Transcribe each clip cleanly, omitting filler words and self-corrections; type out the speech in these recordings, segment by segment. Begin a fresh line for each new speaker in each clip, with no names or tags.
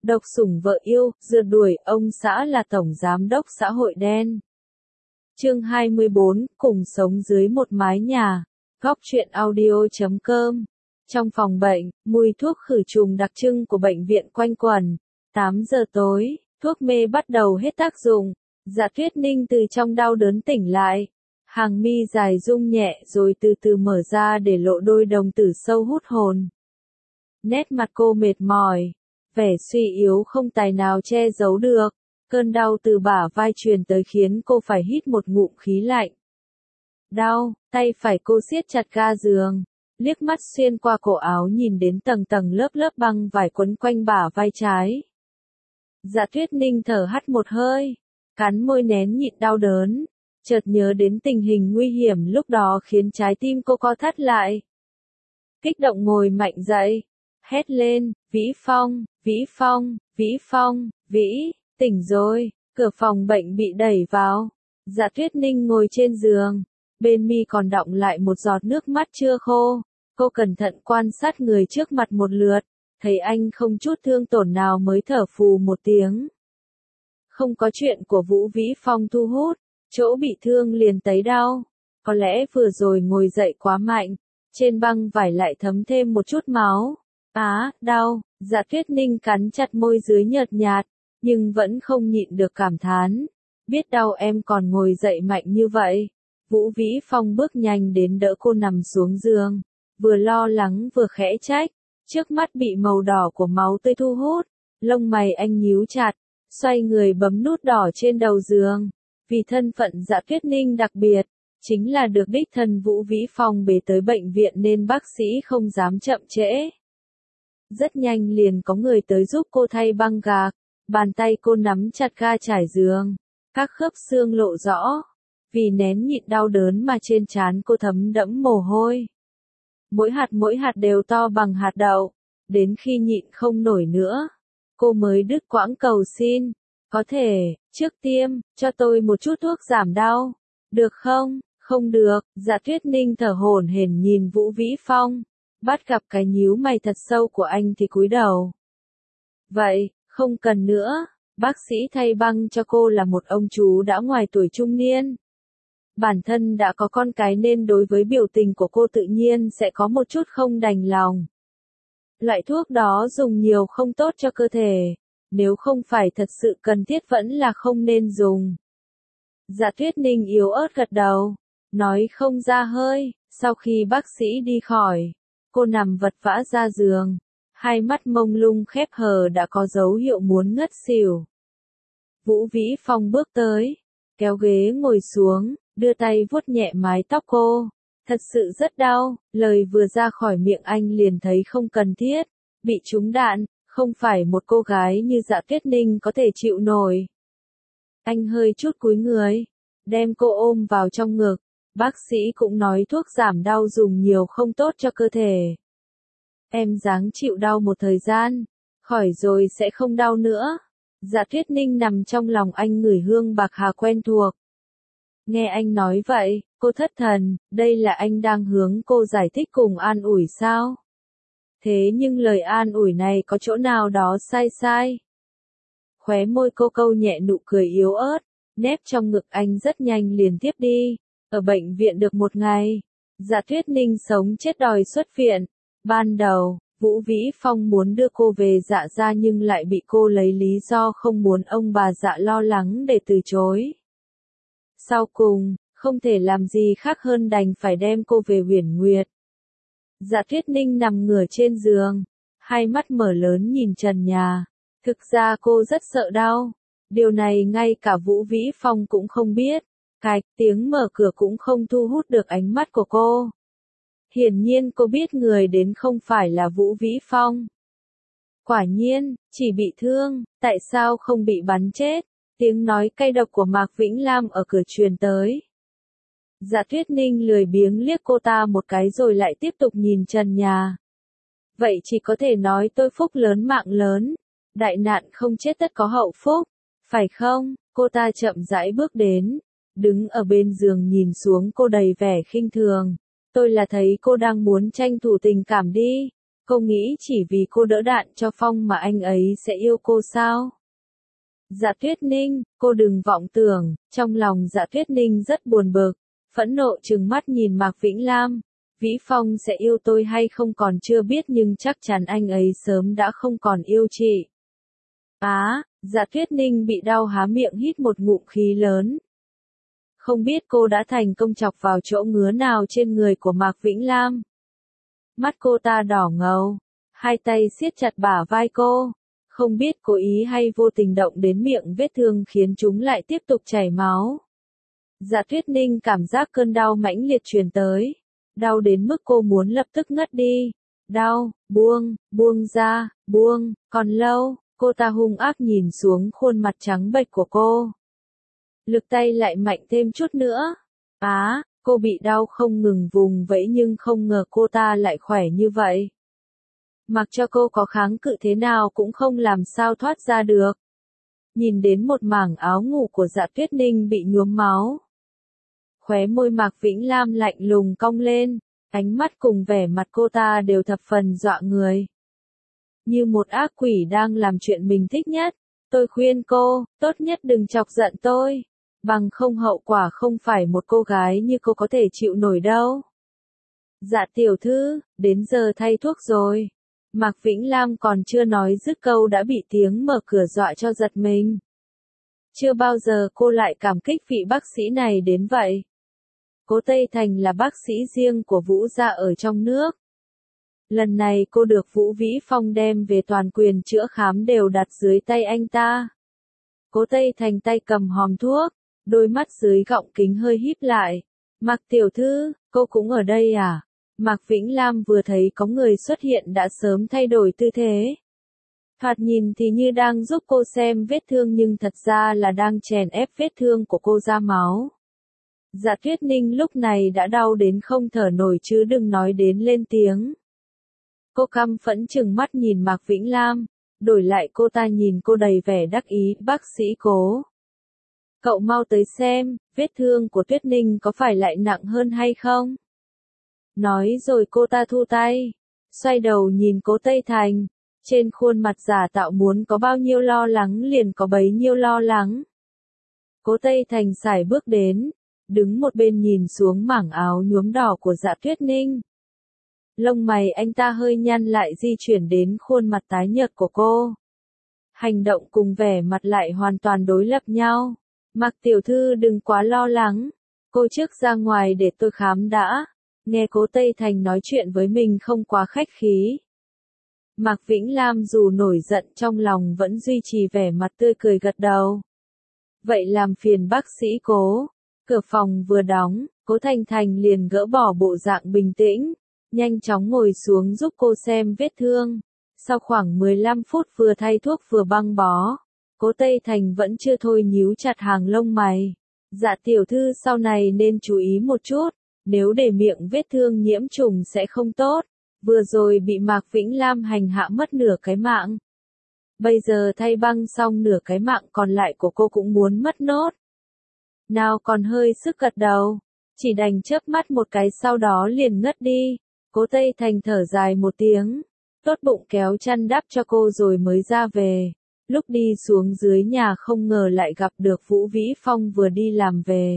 độc sủng vợ yêu, rượt đuổi ông xã là tổng giám đốc xã hội đen. Chương 24, cùng sống dưới một mái nhà. Góc truyện audio.com. Trong phòng bệnh, mùi thuốc khử trùng đặc trưng của bệnh viện quanh quẩn. 8 giờ tối, thuốc mê bắt đầu hết tác dụng. Dạ Tuyết Ninh từ trong đau đớn tỉnh lại. Hàng mi dài rung nhẹ rồi từ từ mở ra để lộ đôi đồng tử sâu hút hồn. Nét mặt cô mệt mỏi, vẻ suy yếu không tài nào che giấu được. Cơn đau từ bả vai truyền tới khiến cô phải hít một ngụm khí lạnh. Đau, tay phải cô siết chặt ga giường, liếc mắt xuyên qua cổ áo nhìn đến tầng tầng lớp lớp băng vải quấn quanh bả vai trái. Dạ Tuyết Ninh thở hắt một hơi, cắn môi nén nhịn đau đớn, chợt nhớ đến tình hình nguy hiểm lúc đó khiến trái tim cô co thắt lại. Kích động ngồi mạnh dậy, hét lên, Vĩ Phong, Vĩ Phong, Vĩ Phong, Vĩ, tỉnh rồi. Cửa phòng bệnh bị đẩy vào. Dạ Tuyết Ninh ngồi trên giường, bên mi còn đọng lại một giọt nước mắt chưa khô. Cô cẩn thận quan sát người trước mặt một lượt, thấy anh không chút thương tổn nào mới thở phù một tiếng. Không có chuyện của Vũ Vĩ Phong thu hút, chỗ bị thương liền thấy đau. Có lẽ vừa rồi ngồi dậy quá mạnh, trên băng vải lại thấm thêm một chút máu. Đau. Dạ Tuyết Ninh cắn chặt môi dưới nhợt nhạt, nhưng vẫn không nhịn được cảm thán. Biết đau em còn ngồi dậy mạnh như vậy. Vũ Vĩ Phong bước nhanh đến đỡ cô nằm xuống giường, vừa lo lắng vừa khẽ trách. Trước mắt bị màu đỏ của máu tươi thu hút, lông mày anh nhíu chặt, xoay người bấm nút đỏ trên đầu giường. Vì thân phận Dạ Tuyết Ninh đặc biệt, chính là được đích thân Vũ Vĩ Phong bế tới bệnh viện nên bác sĩ không dám chậm trễ. Rất nhanh liền có người tới giúp cô thay băng gạc, bàn tay cô nắm chặt ga trải giường, các khớp xương lộ rõ, vì nén nhịn đau đớn mà trên trán cô thấm đẫm mồ hôi. Mỗi hạt đều to bằng hạt đậu, đến khi nhịn không nổi nữa, cô mới đứt quãng cầu xin, có thể, trước tiêm, cho tôi một chút thuốc giảm đau, được không? Không được. Dạ Tuyết Ninh thở hổn hển nhìn Vũ Vĩ Phong, bắt gặp cái nhíu mày thật sâu của anh thì cúi đầu. Vậy, không cần nữa. Bác sĩ thay băng cho cô là một ông chú đã ngoài tuổi trung niên. Bản thân đã có con cái nên đối với biểu tình của cô tự nhiên sẽ có một chút không đành lòng. Loại thuốc đó dùng nhiều không tốt cho cơ thể, nếu không phải thật sự cần thiết vẫn là không nên dùng. Dạ Tuyết Ninh yếu ớt gật đầu, nói không ra hơi. Sau khi bác sĩ đi khỏi, cô nằm vật vã ra giường, hai mắt mông lung khép hờ đã có dấu hiệu muốn ngất xỉu. Vũ Vĩ Phong bước tới, kéo ghế ngồi xuống, đưa tay vuốt nhẹ mái tóc cô. Thật sự rất đau. Lời vừa ra khỏi miệng anh liền thấy không cần thiết. Bị trúng đạn, không phải một cô gái như Dạ Tuyết Ninh có thể chịu nổi. Anh hơi chút cúi người, đem cô ôm vào trong ngực. Bác sĩ cũng nói thuốc giảm đau dùng nhiều không tốt cho cơ thể. Em ráng chịu đau một thời gian, khỏi rồi sẽ không đau nữa. Dạ Tuyết Ninh nằm trong lòng anh ngửi hương bạc hà quen thuộc. Nghe anh nói vậy, cô thất thần, đây là anh đang hướng cô giải thích cùng an ủi sao? Thế nhưng lời an ủi này có chỗ nào đó sai? Khóe môi cô câu nhẹ nụ cười yếu ớt, nép trong ngực anh rất nhanh liền tiếp đi. Ở bệnh viện được một ngày, Dạ Tuyết Ninh sống chết đòi xuất viện. Ban đầu, Vũ Vĩ Phong muốn đưa cô về Dạ gia nhưng lại bị cô lấy lý do không muốn ông bà Dạ lo lắng để từ chối. Sau cùng, không thể làm gì khác hơn đành phải đem cô về Huyền Nguyệt. Dạ Tuyết Ninh nằm ngửa trên giường, hai mắt mở lớn nhìn trần nhà. Thực ra cô rất sợ đau. Điều này ngay cả Vũ Vĩ Phong cũng không biết. Cạch, tiếng mở cửa cũng không thu hút được ánh mắt của cô. Hiển nhiên cô biết người đến không phải là Vũ Vĩ Phong. Quả nhiên, chỉ bị thương, tại sao không bị bắn chết? Tiếng nói cay độc của Mạc Vĩnh Lam ở cửa truyền tới. Dạ Tuyết Ninh lười biếng liếc cô ta một cái rồi lại tiếp tục nhìn trần nhà. Vậy chỉ có thể nói tôi phúc lớn mạng lớn. Đại nạn không chết tất có hậu phúc, phải không? Cô ta chậm rãi bước đến, đứng ở bên giường nhìn xuống cô đầy vẻ khinh thường. Tôi là thấy cô đang muốn tranh thủ tình cảm đi. Cô nghĩ chỉ vì cô đỡ đạn cho Phong mà anh ấy sẽ yêu cô sao? Dạ Tuyết Ninh, cô đừng vọng tưởng, trong lòng Dạ Tuyết Ninh rất buồn bực, phẫn nộ trừng mắt nhìn Mạc Vĩnh Lam. Vĩ Phong sẽ yêu tôi hay không còn chưa biết nhưng chắc chắn anh ấy sớm đã không còn yêu chị. Dạ Tuyết Ninh bị đau há miệng hít một ngụm khí lớn. Không biết cô đã thành công chọc vào chỗ ngứa nào trên người của Mạc Vĩnh Lam. Mắt cô ta đỏ ngầu, hai tay siết chặt bả vai cô. Không biết cố ý hay vô tình động đến miệng vết thương khiến chúng lại tiếp tục chảy máu. Dạ Tuyết Ninh cảm giác cơn đau mãnh liệt truyền tới. Đau đến mức cô muốn lập tức ngất đi. Đau, buông ra, còn lâu, cô ta hung ác nhìn xuống khuôn mặt trắng bệch của cô. Lực tay lại mạnh thêm chút nữa. Cô bị đau không ngừng vùng vẫy nhưng không ngờ cô ta lại khỏe như vậy. Mặc cho cô có kháng cự thế nào cũng không làm sao thoát ra được. Nhìn đến một mảng áo ngủ của Dạ Tuyết Ninh bị nhuốm máu. Khóe môi Mạc Vĩnh Lam lạnh lùng cong lên, ánh mắt cùng vẻ mặt cô ta đều thập phần dọa người. Như một ác quỷ đang làm chuyện mình thích nhất, tôi khuyên cô, tốt nhất đừng chọc giận tôi, bằng không hậu quả không phải một cô gái như cô có thể chịu nổi đâu. Dạ tiểu thư, đến giờ thay thuốc rồi. Mạc Vĩnh Lam còn chưa nói dứt câu đã bị tiếng mở cửa dọa cho giật mình. Chưa bao giờ cô lại cảm kích vị bác sĩ này đến vậy. Cố Tây Thành là bác sĩ riêng của Vũ gia ở trong nước. Lần này cô được Vũ Vĩ Phong đem về toàn quyền chữa khám đều đặt dưới tay anh ta. Cố Tây Thành tay cầm hòm thuốc, đôi mắt dưới gọng kính hơi híp lại. Mạc tiểu thư, cô cũng ở đây à? Mạc Vĩnh Lam vừa thấy có người xuất hiện đã sớm thay đổi tư thế. Thoạt nhìn thì như đang giúp cô xem vết thương nhưng thật ra là đang chèn ép vết thương của cô ra máu. Dạ Tuyết Ninh lúc này đã đau đến không thở nổi chứ đừng nói đến lên tiếng. Cô căm phẫn trừng mắt nhìn Mạc Vĩnh Lam, đổi lại cô ta nhìn cô đầy vẻ đắc ý, bác sĩ Cố. Cậu mau tới xem, vết thương của Tuyết Ninh có phải lại nặng hơn hay không? Nói rồi cô ta thu tay, xoay đầu nhìn Cố Tây Thành, trên khuôn mặt giả tạo muốn có bao nhiêu lo lắng liền có bấy nhiêu lo lắng. Cố Tây Thành sải bước đến, đứng một bên nhìn xuống mảng áo nhuốm đỏ của Dạ Tuyết Ninh. Lông mày anh ta hơi nhăn lại di chuyển đến khuôn mặt tái nhợt của cô. Hành động cùng vẻ mặt lại hoàn toàn đối lập nhau. Mạc tiểu thư đừng quá lo lắng, cô trước ra ngoài để tôi khám đã. Nghe Cố Tây Thành nói chuyện với mình không quá khách khí. Mạc Vĩnh Lam dù nổi giận trong lòng vẫn duy trì vẻ mặt tươi cười gật đầu. Vậy làm phiền bác sĩ Cố. Cửa phòng vừa đóng, Cố Thành Thành liền gỡ bỏ bộ dạng bình tĩnh, nhanh chóng ngồi xuống giúp cô xem vết thương. Sau khoảng 15 phút vừa thay thuốc vừa băng bó, Cố Tây Thành vẫn chưa thôi nhíu chặt hàng lông mày. Dạ tiểu thư sau này nên chú ý một chút, nếu để miệng vết thương nhiễm trùng sẽ không tốt. Vừa rồi bị Mạc Vĩnh Lam hành hạ mất nửa cái mạng. Bây giờ thay băng xong nửa cái mạng còn lại của cô cũng muốn mất nốt. Nào còn hơi sức gật đầu, chỉ đành chớp mắt một cái sau đó liền ngất đi. Cố Tây Thành thở dài một tiếng, tốt bụng kéo chăn đắp cho cô rồi mới ra về. Lúc đi xuống dưới nhà không ngờ lại gặp được Vũ Vĩ Phong vừa đi làm về.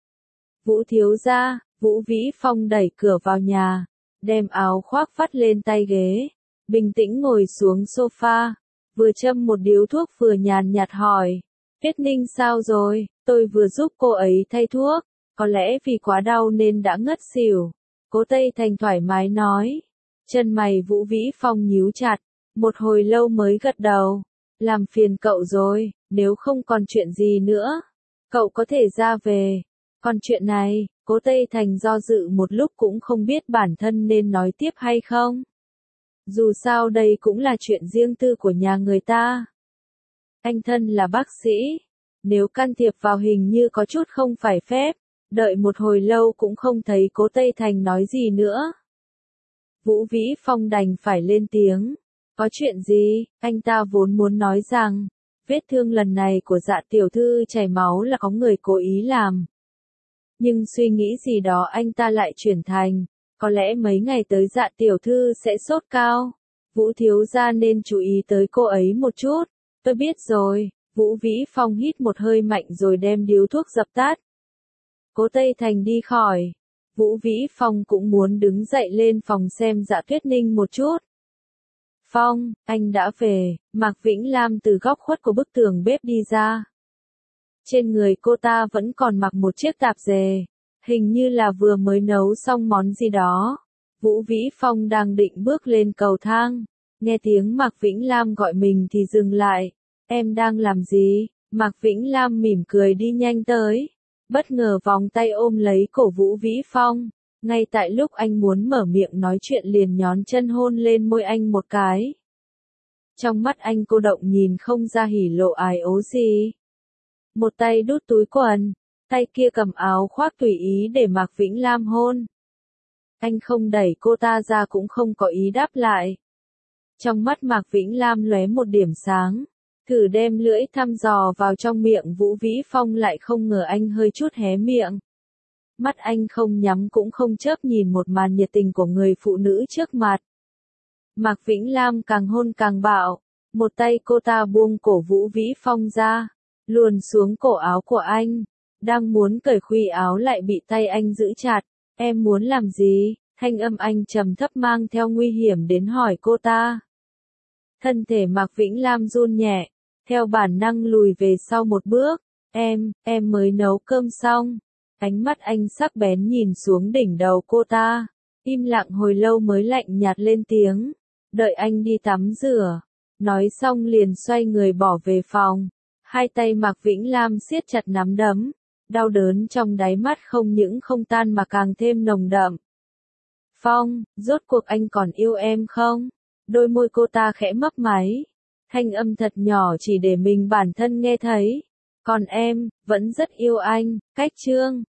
Vũ thiếu gia, Vũ Vĩ Phong đẩy cửa vào nhà, đem áo khoác vắt lên tay ghế, bình tĩnh ngồi xuống sofa, vừa châm một điếu thuốc vừa nhàn nhạt hỏi, Tuyết Ninh sao rồi, tôi vừa giúp cô ấy thay thuốc, có lẽ vì quá đau nên đã ngất xỉu. Cố Tây Thành thoải mái nói, chân mày Vũ Vĩ Phong nhíu chặt, một hồi lâu mới gật đầu, làm phiền cậu rồi, nếu không còn chuyện gì nữa, cậu có thể ra về. Còn chuyện này, Cố Tây Thành do dự một lúc cũng không biết bản thân nên nói tiếp hay không. Dù sao đây cũng là chuyện riêng tư của nhà người ta. Anh thân là bác sĩ, nếu can thiệp vào hình như có chút không phải phép, đợi một hồi lâu cũng không thấy Cố Tây Thành nói gì nữa. Vũ Vĩ Phong đành phải lên tiếng, có chuyện gì, anh ta vốn muốn nói rằng, vết thương lần này của Dạ tiểu thư chảy máu là có người cố ý làm. Nhưng suy nghĩ gì đó anh ta lại chuyển thành, Có lẽ mấy ngày tới Dạ tiểu thư sẽ sốt cao. Vũ thiếu gia nên chú ý tới cô ấy một chút. Tôi biết rồi. Vũ Vĩ Phong hít một hơi mạnh rồi đem điếu thuốc dập tắt. Cố Tây Thành đi khỏi. Vũ Vĩ Phong cũng muốn đứng dậy lên phòng xem Dạ Tuyết Ninh một chút. Phong, anh đã về. Mạc Vĩnh Lam từ góc khuất của bức tường bếp đi ra. Trên người cô ta vẫn còn mặc một chiếc tạp dề. Hình như là vừa mới nấu xong món gì đó. Vũ Vĩ Phong đang định bước lên cầu thang. Nghe tiếng Mạc Vĩnh Lam gọi mình thì dừng lại. Em đang làm gì? Mạc Vĩnh Lam mỉm cười đi nhanh tới. Bất ngờ vòng tay ôm lấy cổ Vũ Vĩ Phong. Ngay tại lúc anh muốn mở miệng nói chuyện liền nhón chân hôn lên môi anh một cái. Trong mắt anh cô động nhìn không ra hỉ lộ ái ố gì. Một tay đút túi quần, tay kia cầm áo khoác tùy ý để Mạc Vĩnh Lam hôn. Anh không đẩy cô ta ra cũng không có ý đáp lại. Trong mắt Mạc Vĩnh Lam lóe một điểm sáng, thử đem lưỡi thăm dò vào trong miệng Vũ Vĩ Phong lại không ngờ anh hơi chút hé miệng. Mắt anh không nhắm cũng không chớp nhìn một màn nhiệt tình của người phụ nữ trước mặt. Mạc Vĩnh Lam càng hôn càng bạo, một tay cô ta buông cổ Vũ Vĩ Phong ra, luồn xuống cổ áo của anh, đang muốn cởi khuy áo lại bị tay anh giữ chặt. Em muốn làm gì? Thanh âm anh trầm thấp mang theo nguy hiểm đến hỏi cô ta. Thân thể Mạc Vĩnh Lam run nhẹ, theo bản năng lùi về sau một bước. Em mới nấu cơm xong. Ánh mắt anh sắc bén nhìn xuống đỉnh đầu cô ta. Im lặng hồi lâu mới lạnh nhạt lên tiếng. Đợi anh đi tắm rửa. Nói xong liền xoay người bỏ về phòng. Hai tay Mạc Vĩnh Lam siết chặt nắm đấm. Đau đớn trong đáy mắt không những không tan mà càng thêm nồng đậm. Phong, rốt cuộc anh còn yêu em không? Đôi môi cô ta khẽ mấp máy. Thanh âm thật nhỏ chỉ để mình bản thân nghe thấy. Còn em, vẫn rất yêu anh. Cách chương